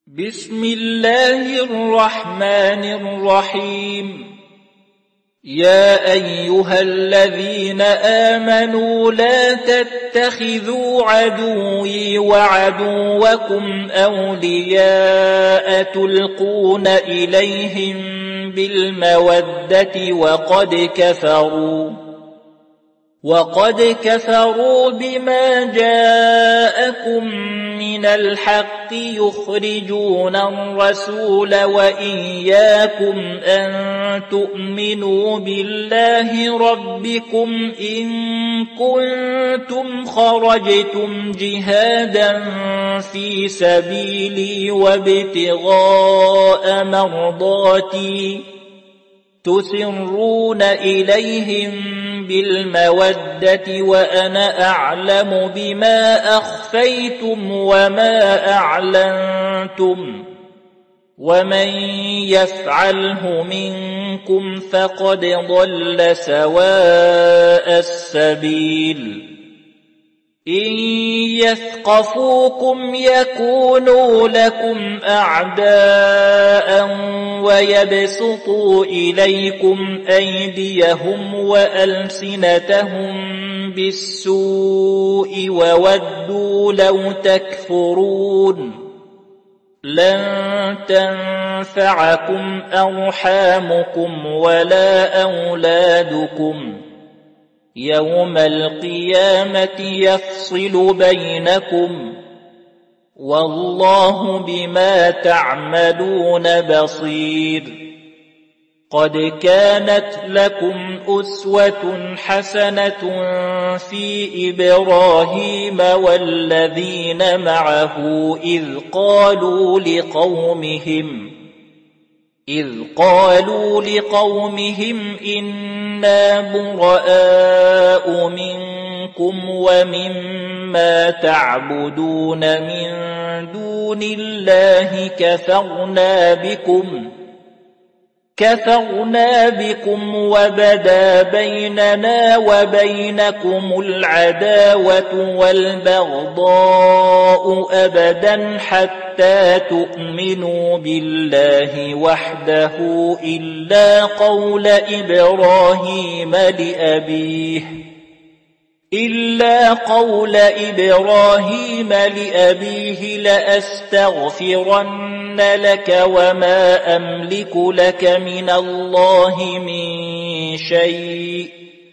بسم الله الرحمن الرحيم. يا أيها الذين آمنوا لا تتخذوا عدوي وعدوكم أولياء تلقون إليهم بالمودة وقد كفروا بما جاءكم من الحق يخرجون الرسول وإياكم أن تؤمنوا بالله ربكم إن كنتم خرجتم جهادا في سبيلي وابتغاء مرضاتي تسرون إليهم بالمودة وأنا أعلم بما أخفيتم وما أعلنتم ومن يفعله منكم فقد ضل سواء السبيل. إن يثقفوكم يكونوا لكم أعداء ويبسطوا إليكم أيديهم وألسنتهم بالسوء وودوا لو تكفرون. لن تنفعكم أرحامكم ولا أولادكم يوم القيامة يفصل بينكم والله بما تعملون بصير. قد كانت لكم أسوة حسنة في إبراهيم والذين معه إذ قالوا لقومهم إنا براء منكم ومما تعبدون من دون الله كفرنا بكم وبدا بيننا وبينكم العداوة والبغضاء أبدا حتى تؤمنوا بالله وحده إلا قول إبراهيم لأبيه لأستغفرن لك وما أملك لك من الله من شيء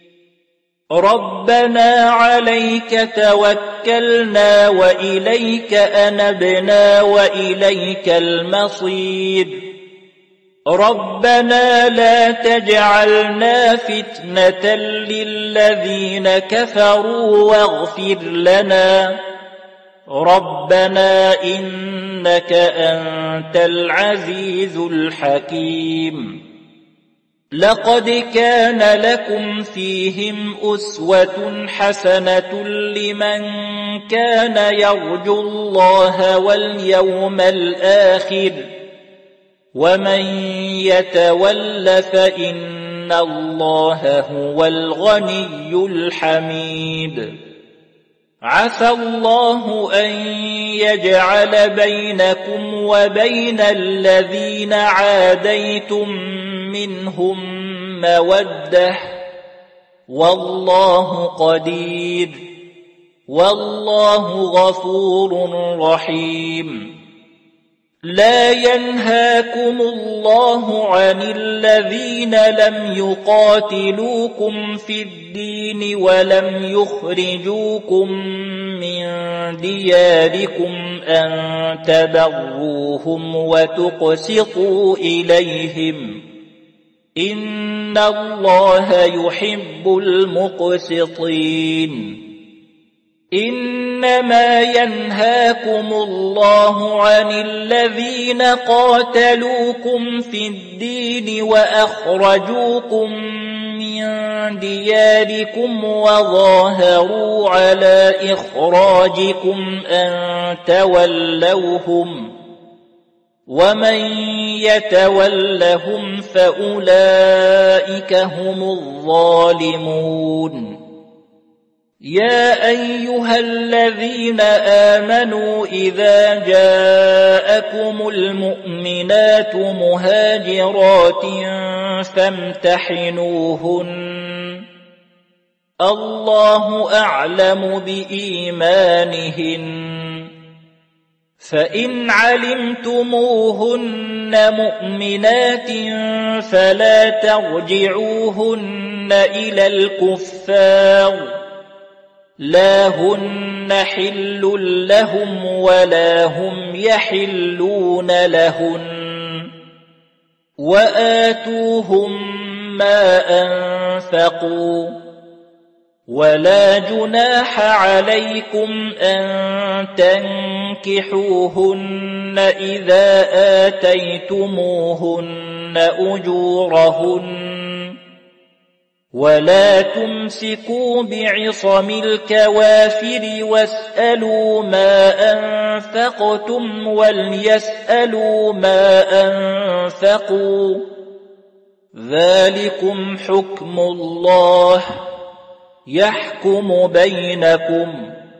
ربنا عليك توكلنا وإليك أنبنا وإليك المصير. ربنا لا تجعلنا فتنة للذين كفروا واغفر لنا ربنا إنك أنت العزيز الحكيم. لقد كان لكم فيهم أسوة حسنة لمن كان يرجو الله واليوم الآخر ومن يتول فإن الله هو الغني الحميد. عسى الله أن يجعل بينكم وبين الذين عاديتم منهم مودة والله قدير والله غفور رحيم. لا ينهاكم الله عن الذين لم يقاتلوكم في الدين ولم يخرجوكم من دياركم أن تبروهم وتقسطوا إليهم إن الله يحب المقسطين. إنما ينهاكم الله عن الذين قاتلوكم في الدين وأخرجوكم من دياركم وظاهروا على إخراجكم أن تولوهم ومن يتولهم فأولئك هم الظالمون. يا أيها الذين آمنوا إذا جاءكم المؤمنات مهاجرات فامتحنوهن الله أعلم بإيمانهن فإن علمتموهن مؤمنات فلا ترجعوهن إلى الكفار لا هن حل لهم ولا هم يحلون لهن وآتوهم ما أنفقوا ولا جناح عليكم أن تنكحوهن إذا آتيتموهن أجورهن ولا تمسكوا بعصم الكوافر واسألوا ما أنفقتم وليسألوا ما أنفقوا ذلكم حكم الله يحكم بينكم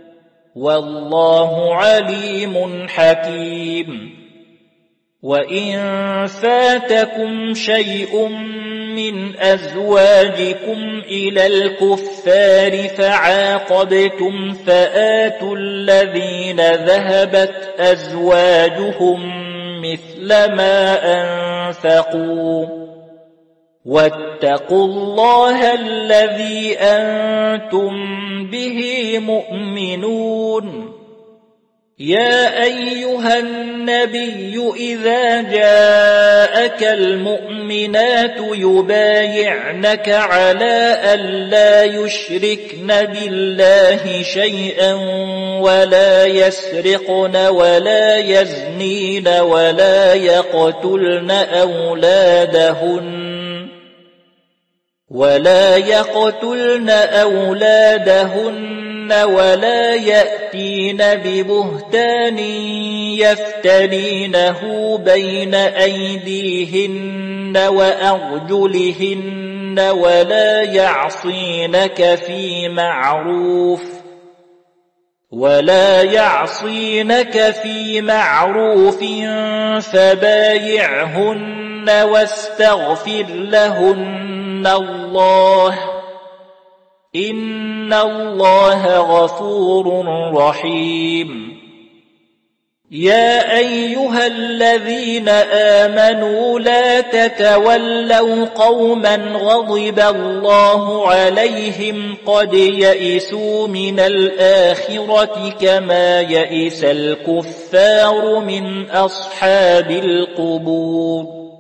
والله عليم حكيم وإن فاتكم شيء من أزواجكم إلى الكفار فعاقبتم فآتوا الذين ذهبت أزواجهم مثل ما أنفقوا واتقوا الله الذي أنتم به مؤمنون يا أيها النبي إذا جاءك المؤمنات يبايعنك على ألا يشركن بالله شيئا ولا يسرقن ولا يزنين ولا يقتلن أولادهن ولا يأتين ببهتان يفترينه بين أيديهن وأرجلهن ولا يعصينك في معروف فبايعهن واستغفر لهن الله إن الله غفور رحيم يا أيها الذين آمنوا لا تتولوا قوما غضب الله عليهم قد يئسوا من الآخرة كما يئس الكفار من أصحاب القبور